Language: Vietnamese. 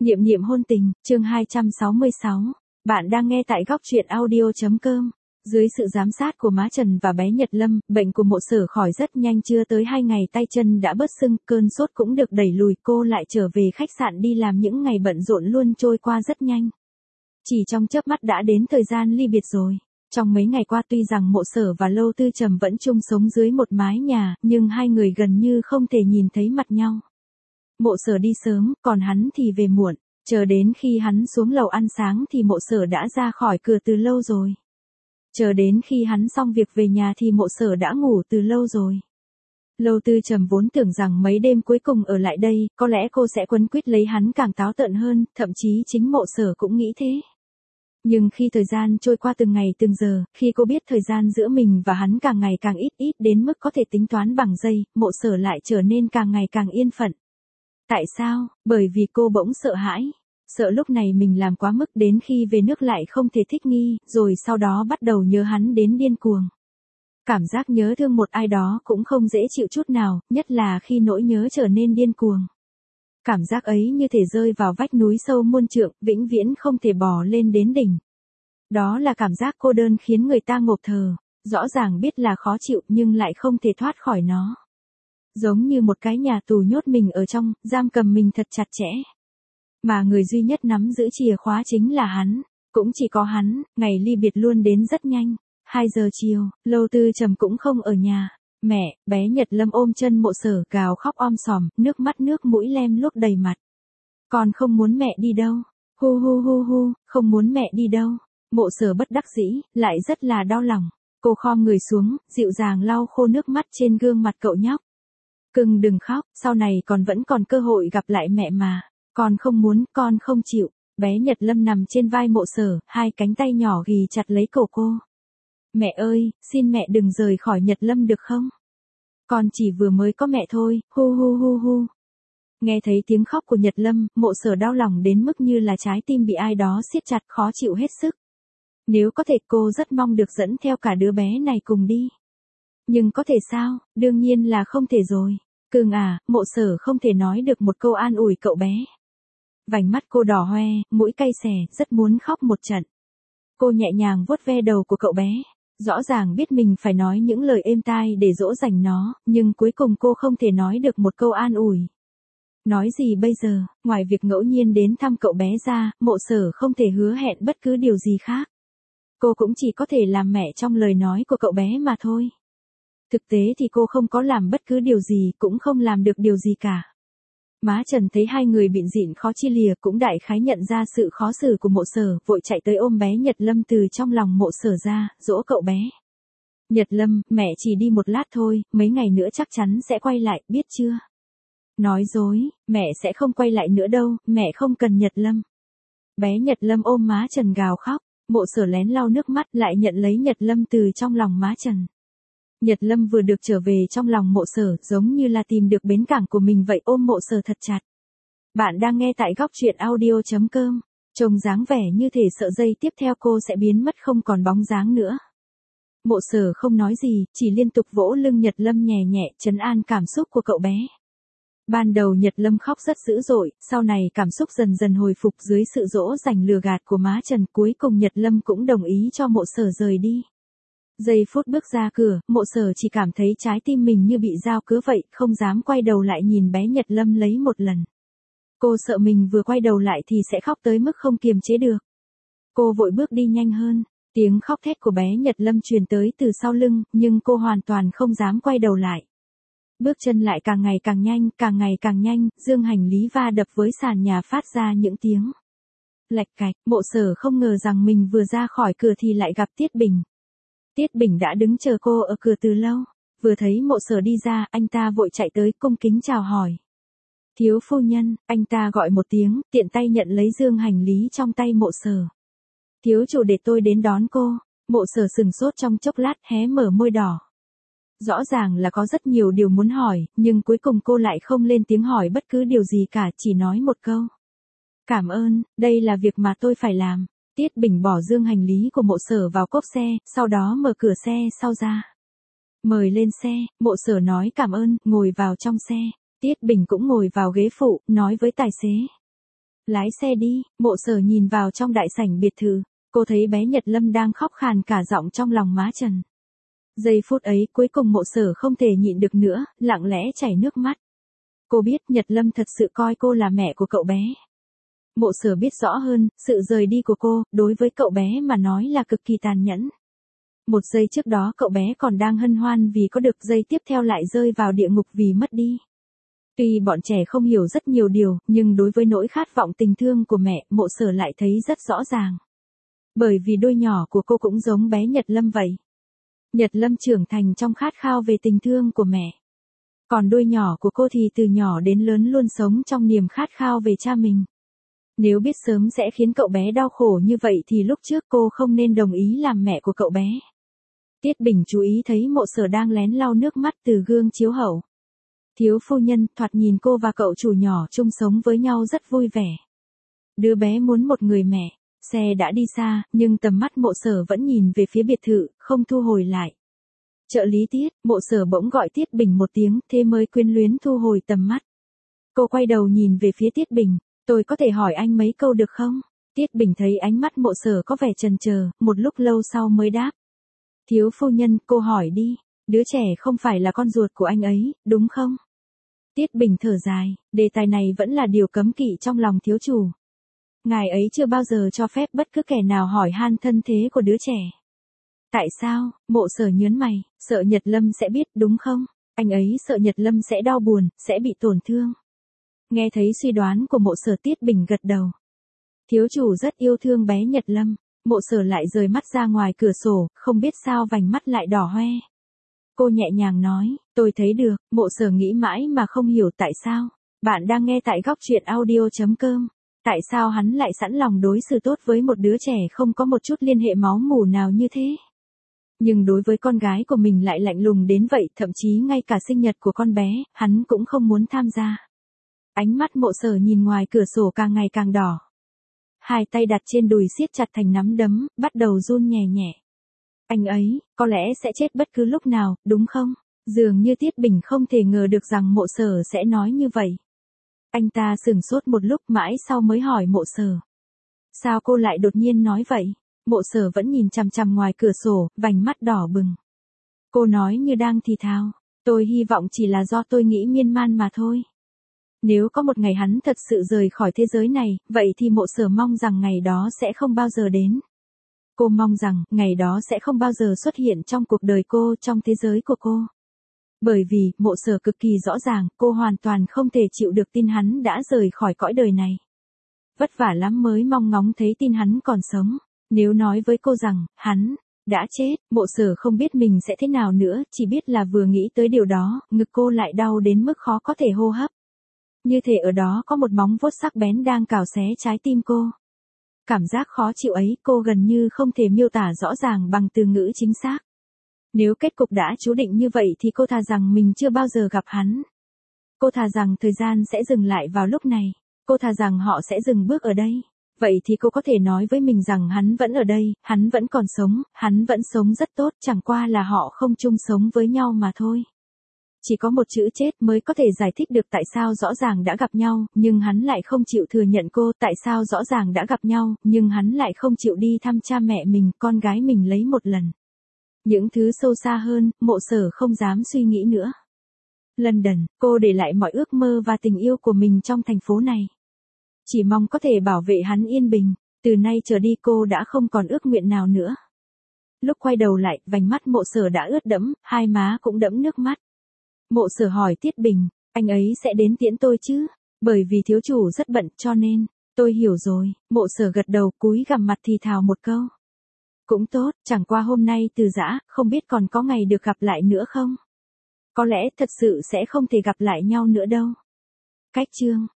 Niệm niệm hôn tình, chương 266. Bạn đang nghe tại góc truyện audio.com. Dưới sự giám sát của má Trần và bé Nhật Lâm, bệnh của Mộ Sở khỏi rất nhanh, chưa tới 2 ngày tay chân đã bớt sưng, cơn sốt cũng được đẩy lùi, cô lại trở về khách sạn đi làm, những ngày bận rộn luôn trôi qua rất nhanh. Chỉ trong chớp mắt đã đến thời gian ly biệt rồi. Trong mấy ngày qua tuy rằng Mộ Sở và Lâu Tư Trầm vẫn chung sống dưới một mái nhà, nhưng hai người gần như không thể nhìn thấy mặt nhau. Mộ Sở đi sớm, còn hắn thì về muộn. Chờ đến khi hắn xuống lầu ăn sáng thì Mộ Sở đã ra khỏi cửa từ lâu rồi. Chờ đến khi hắn xong việc về nhà thì Mộ Sở đã ngủ từ lâu rồi. Lâu Tư Trầm vốn tưởng rằng mấy đêm cuối cùng ở lại đây, có lẽ cô sẽ quấn quýt lấy hắn càng táo tợn hơn, thậm chí chính Mộ Sở cũng nghĩ thế. Nhưng khi thời gian trôi qua từng ngày từng giờ, khi cô biết thời gian giữa mình và hắn càng ngày càng ít đến mức có thể tính toán bằng giây, Mộ Sở lại trở nên càng ngày càng yên phận. Tại sao? Bởi vì cô bỗng sợ hãi. Sợ lúc này mình làm quá mức, đến khi về nước lại không thể thích nghi, rồi sau đó bắt đầu nhớ hắn đến điên cuồng. Cảm giác nhớ thương một ai đó cũng không dễ chịu chút nào, nhất là khi nỗi nhớ trở nên điên cuồng. Cảm giác ấy như thể rơi vào vách núi sâu muôn trượng, vĩnh viễn không thể bò lên đến đỉnh. Đó là cảm giác cô đơn khiến người ta ngộp thở, rõ ràng biết là khó chịu nhưng lại không thể thoát khỏi nó. Giống như một cái nhà tù nhốt mình ở trong, giam cầm mình thật chặt chẽ. Mà người duy nhất nắm giữ chìa khóa chính là hắn, cũng chỉ có hắn. Ngày ly biệt luôn đến rất nhanh. 2 giờ chiều, Lâu Tư Trầm cũng không ở nhà. Mẹ, bé Nhật Lâm ôm chân Mộ Sở gào khóc om sòm, nước mắt nước mũi lem luốc đầy mặt. Con không muốn mẹ đi đâu. Hu hu hu hu, không muốn mẹ đi đâu. Mộ Sở bất đắc dĩ, lại rất là đau lòng. Cô khom người xuống, dịu dàng lau khô nước mắt trên gương mặt cậu nhóc. Cưng đừng khóc, sau này vẫn còn cơ hội gặp lại mẹ mà. Con không muốn, con không chịu. Bé Nhật Lâm nằm trên vai Mộ Sở, hai cánh tay nhỏ ghì chặt lấy cổ cô. Mẹ ơi, xin mẹ đừng rời khỏi Nhật Lâm được không? Con chỉ vừa mới có mẹ thôi, hu hu hu hu. Nghe thấy tiếng khóc của Nhật Lâm, Mộ Sở đau lòng đến mức như là trái tim bị ai đó siết chặt, khó chịu hết sức. Nếu có thể cô rất mong được dẫn theo cả đứa bé này cùng đi. Nhưng có thể sao? Đương nhiên là không thể rồi. Cưng à, Mộ Sở không thể nói được một câu an ủi cậu bé. Vành mắt cô đỏ hoe, mũi cay xè, rất muốn khóc một trận. Cô nhẹ nhàng vuốt ve đầu của cậu bé. Rõ ràng biết mình phải nói những lời êm tai để dỗ dành nó, nhưng cuối cùng cô không thể nói được một câu an ủi. Nói gì bây giờ, ngoài việc ngẫu nhiên đến thăm cậu bé ra, Mộ Sở không thể hứa hẹn bất cứ điều gì khác. Cô cũng chỉ có thể làm mẹ trong lời nói của cậu bé mà thôi. Thực tế thì cô không có làm bất cứ điều gì, cũng không làm được điều gì cả. Má Trần thấy hai người bịn rịn khó chia lìa, cũng đại khái nhận ra sự khó xử của Mộ Sở, vội chạy tới ôm bé Nhật Lâm từ trong lòng Mộ Sở ra, dỗ cậu bé. Nhật Lâm, mẹ chỉ đi một lát thôi, mấy ngày nữa chắc chắn sẽ quay lại, biết chưa? Nói dối, mẹ sẽ không quay lại nữa đâu, mẹ không cần Nhật Lâm. Bé Nhật Lâm ôm má Trần gào khóc, Mộ Sở lén lau nước mắt lại nhận lấy Nhật Lâm từ trong lòng má Trần. Nhật Lâm vừa được trở về trong lòng Mộ Sở, giống như là tìm được bến cảng của mình vậy, ôm Mộ Sở thật chặt. Bạn đang nghe tại góc truyện audio.com. Trông dáng vẻ như thể sợ giây tiếp theo cô sẽ biến mất không còn bóng dáng nữa. Mộ Sở không nói gì, chỉ liên tục vỗ lưng Nhật Lâm nhẹ nhẹ, trấn an cảm xúc của cậu bé. Ban đầu Nhật Lâm khóc rất dữ dội, sau này cảm xúc dần dần hồi phục dưới sự dỗ dành lừa gạt của má Trần, cuối cùng Nhật Lâm cũng đồng ý cho Mộ Sở rời đi. Giây phút bước ra cửa, Mộ Sở chỉ cảm thấy trái tim mình như bị dao cứa vậy, không dám quay đầu lại nhìn bé Nhật Lâm lấy một lần. Cô sợ mình vừa quay đầu lại thì sẽ khóc tới mức không kiềm chế được. Cô vội bước đi nhanh hơn, tiếng khóc thét của bé Nhật Lâm truyền tới từ sau lưng, nhưng cô hoàn toàn không dám quay đầu lại. Bước chân lại càng ngày càng nhanh, dương hành lý va đập với sàn nhà phát ra những tiếng lạch cạch. Mộ Sở không ngờ rằng mình vừa ra khỏi cửa thì lại gặp Tiết Bình. Tiết Bình đã đứng chờ cô ở cửa từ lâu. Vừa thấy Mộ Sở đi ra, anh ta vội chạy tới cung kính chào hỏi. Thiếu phu nhân, anh ta gọi một tiếng, tiện tay nhận lấy dương hành lý trong tay Mộ Sở. Thiếu chủ để tôi đến đón cô. Mộ Sở sừng sốt trong chốc lát, hé mở môi đỏ. Rõ ràng là có rất nhiều điều muốn hỏi, nhưng cuối cùng cô lại không lên tiếng hỏi bất cứ điều gì cả, chỉ nói một câu. Cảm ơn, đây là việc mà tôi phải làm. Tiết Bình bỏ dương hành lý của Mộ Sở vào cốp xe, sau đó mở cửa xe sau ra. Mời lên xe, Mộ Sở nói cảm ơn, ngồi vào trong xe. Tiết Bình cũng ngồi vào ghế phụ, nói với tài xế. Lái xe đi, Mộ Sở nhìn vào trong đại sảnh biệt thự, cô thấy bé Nhật Lâm đang khóc khàn cả giọng trong lòng má Trần. Giây phút ấy cuối cùng Mộ Sở không thể nhịn được nữa, lặng lẽ chảy nước mắt. Cô biết Nhật Lâm thật sự coi cô là mẹ của cậu bé. Mộ Sở biết rõ hơn, sự rời đi của cô, đối với cậu bé mà nói là cực kỳ tàn nhẫn. Một giây trước đó cậu bé còn đang hân hoan vì có được, giây tiếp theo lại rơi vào địa ngục vì mất đi. Tuy bọn trẻ không hiểu rất nhiều điều, nhưng đối với nỗi khát vọng tình thương của mẹ, Mộ Sở lại thấy rất rõ ràng. Bởi vì đôi nhỏ của cô cũng giống bé Nhật Lâm vậy. Nhật Lâm trưởng thành trong khát khao về tình thương của mẹ. Còn đôi nhỏ của cô thì từ nhỏ đến lớn luôn sống trong niềm khát khao về cha mình. Nếu biết sớm sẽ khiến cậu bé đau khổ như vậy thì lúc trước cô không nên đồng ý làm mẹ của cậu bé. Tiết Bình chú ý thấy Mộ Sở đang lén lau nước mắt từ gương chiếu hậu. Thiếu phu nhân, thoạt nhìn cô và cậu chủ nhỏ chung sống với nhau rất vui vẻ. Đứa bé muốn một người mẹ. Xe đã đi xa, nhưng tầm mắt Mộ Sở vẫn nhìn về phía biệt thự, không thu hồi lại. Trợ lý Tiết, Mộ Sở bỗng gọi Tiết Bình một tiếng, thế mới quyến luyến thu hồi tầm mắt. Cô quay đầu nhìn về phía Tiết Bình, tôi có thể hỏi anh mấy câu được không? Tiết Bình thấy ánh mắt Mộ Sở có vẻ chần chờ, một lúc lâu sau mới đáp. Thiếu phu nhân, cô hỏi đi, đứa trẻ không phải là con ruột của anh ấy, đúng không? Tiết Bình thở dài, đề tài này vẫn là điều cấm kỵ trong lòng thiếu chủ. Ngài ấy chưa bao giờ cho phép bất cứ kẻ nào hỏi han thân thế của đứa trẻ. Tại sao? Mộ Sở nhớn mày, sợ Nhật Lâm sẽ biết đúng không? Anh ấy sợ Nhật Lâm sẽ đau buồn, sẽ bị tổn thương. Nghe thấy suy đoán của Mộ Sở, Tiết Bình gật đầu. Thiếu chủ rất yêu thương bé Nhật Lâm. Mộ Sở lại rời mắt ra ngoài cửa sổ, không biết sao vành mắt lại đỏ hoe. Cô nhẹ nhàng nói, tôi thấy được. Mộ Sở nghĩ mãi mà không hiểu tại sao. Bạn đang nghe tại góc truyện audio.com. Tại sao hắn lại sẵn lòng đối xử tốt với một đứa trẻ không có một chút liên hệ máu mủ nào như thế? Nhưng đối với con gái của mình lại lạnh lùng đến vậy, thậm chí ngay cả sinh nhật của con bé, hắn cũng không muốn tham gia. Ánh mắt Mộ Sở nhìn ngoài cửa sổ càng ngày càng đỏ. Hai tay đặt trên đùi siết chặt thành nắm đấm, bắt đầu run nhẹ nhẹ. Anh ấy, có lẽ sẽ chết bất cứ lúc nào, đúng không? Dường như Tiết Bình không thể ngờ được rằng Mộ Sở sẽ nói như vậy. Anh ta sửng sốt một lúc, mãi sau mới hỏi Mộ Sở. Sao cô lại đột nhiên nói vậy? Mộ Sở vẫn nhìn chằm chằm ngoài cửa sổ, vành mắt đỏ bừng. Cô nói như đang thì thào. Tôi hy vọng chỉ là do tôi nghĩ miên man mà thôi. Nếu có một ngày hắn thật sự rời khỏi thế giới này, vậy thì Mộ Sở mong rằng ngày đó sẽ không bao giờ đến. Cô mong rằng, ngày đó sẽ không bao giờ xuất hiện trong cuộc đời cô, trong thế giới của cô. Bởi vì, Mộ Sở cực kỳ rõ ràng, cô hoàn toàn không thể chịu được tin hắn đã rời khỏi cõi đời này. Vất vả lắm mới mong ngóng thấy tin hắn còn sống. Nếu nói với cô rằng, hắn đã chết, Mộ Sở không biết mình sẽ thế nào nữa, chỉ biết là vừa nghĩ tới điều đó, ngực cô lại đau đến mức khó có thể hô hấp. Như thể ở đó có một móng vuốt sắc bén đang cào xé trái tim cô. Cảm giác khó chịu ấy cô gần như không thể miêu tả rõ ràng bằng từ ngữ chính xác. Nếu kết cục đã chú định như vậy thì cô thà rằng mình chưa bao giờ gặp hắn. Cô thà rằng thời gian sẽ dừng lại vào lúc này. Cô thà rằng họ sẽ dừng bước ở đây. Vậy thì cô có thể nói với mình rằng hắn vẫn ở đây, hắn vẫn còn sống, hắn vẫn sống rất tốt, chẳng qua là họ không chung sống với nhau mà thôi. Chỉ có một chữ chết mới có thể giải thích được tại sao rõ ràng đã gặp nhau, nhưng hắn lại không chịu thừa nhận cô, tại sao rõ ràng đã gặp nhau, nhưng hắn lại không chịu đi thăm cha mẹ mình, con gái mình lấy một lần. Những thứ sâu xa hơn, Mộ Sở không dám suy nghĩ nữa. London, cô để lại mọi ước mơ và tình yêu của mình trong thành phố này. Chỉ mong có thể bảo vệ hắn yên bình, từ nay trở đi cô đã không còn ước nguyện nào nữa. Lúc quay đầu lại, vành mắt Mộ Sở đã ướt đẫm, hai má cũng đẫm nước mắt. Mộ Sở hỏi Tiết Bình, anh ấy sẽ đến tiễn tôi chứ? Bởi vì thiếu chủ rất bận cho nên, tôi hiểu rồi. Mộ Sở gật đầu, cúi gằm mặt thì thào một câu. Cũng tốt, chẳng qua hôm nay từ giã, không biết còn có ngày được gặp lại nữa không? Có lẽ thật sự sẽ không thể gặp lại nhau nữa đâu. Cách chương